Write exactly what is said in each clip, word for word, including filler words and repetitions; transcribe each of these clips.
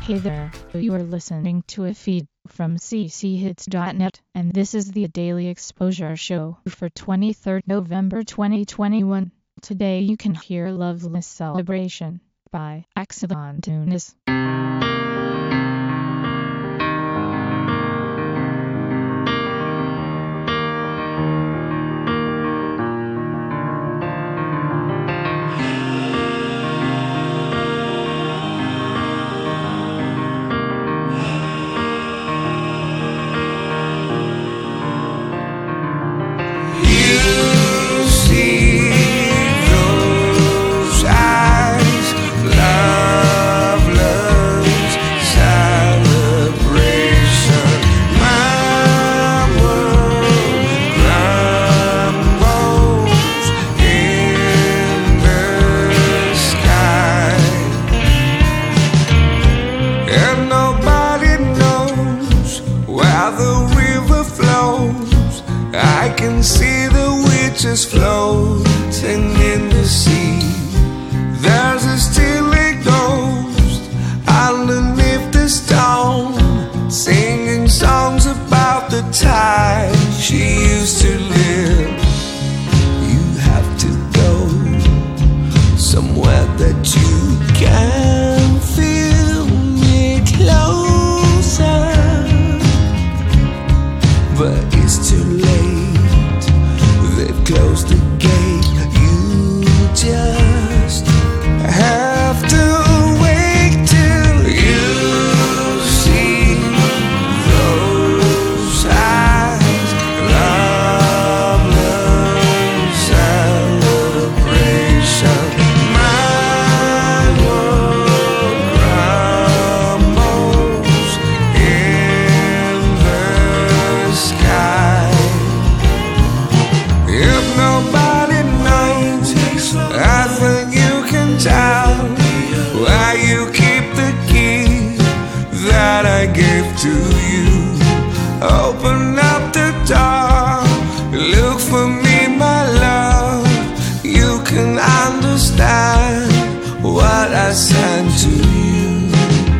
Hey there, you are listening to a feed from c c hits dot net, and this is the Daily Exposure Show for twenty-third November twenty twenty-one. Today you can hear Loveless Celebration by Axevan Tunis. I can see the witches floating in the sea. There's a stilly ghost underneath the stone, singing songs about the time she used to live. You have to go somewhere that you can feel me closer, but it's too late. Close the gate, you just have to wait till you see those eyes. Loveless celebration. My world crumbles in the sky. If nobody knows, I think you can tell why you keep the key that I gave to you. Open up the door, look for me, my love. You can understand what I sent to you.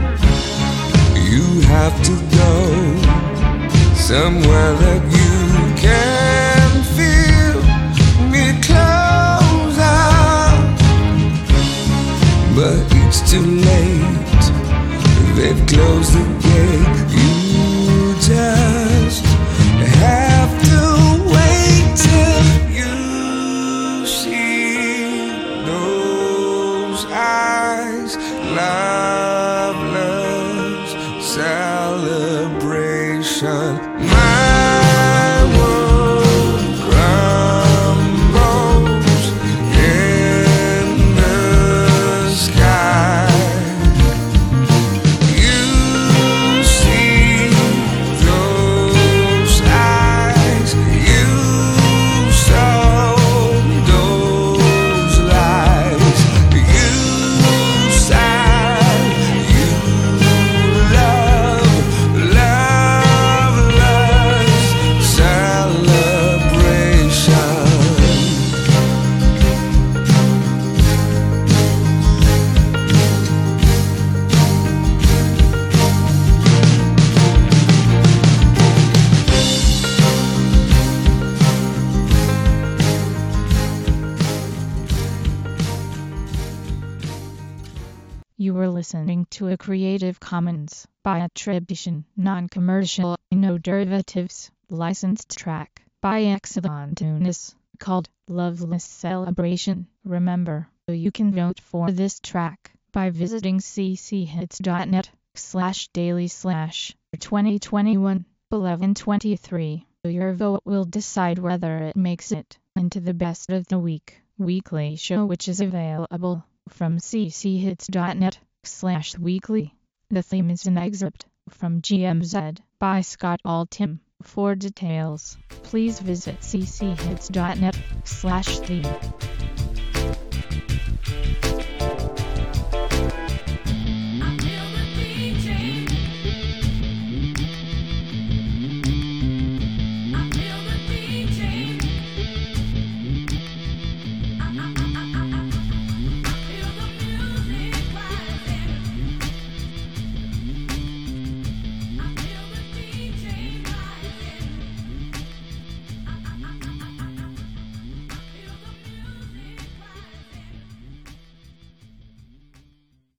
You have to go somewhere that you can feel me closer, but it's too late. They've closed the gate. You just have to wait till you see those eyes. Loveless celebration. My world crumbles in the sky. You see those eyes, you saw those lies, you sighed, you love, loveless celebration. You were listening to a Creative Commons by attribution, non-commercial, no derivatives, licensed track by Axevan Tunis called Loveless Celebration. Remember, you can vote for this track by visiting c c hits dot net slash daily slash twenty twenty-one eleven twenty-three. Your vote will decide whether it makes it into the best of the week weekly show, which is available from c c hits dot net slash weekly. The theme is an excerpt from G M Z by Scott Altham. For details, please visit c c hits dot net slash theme.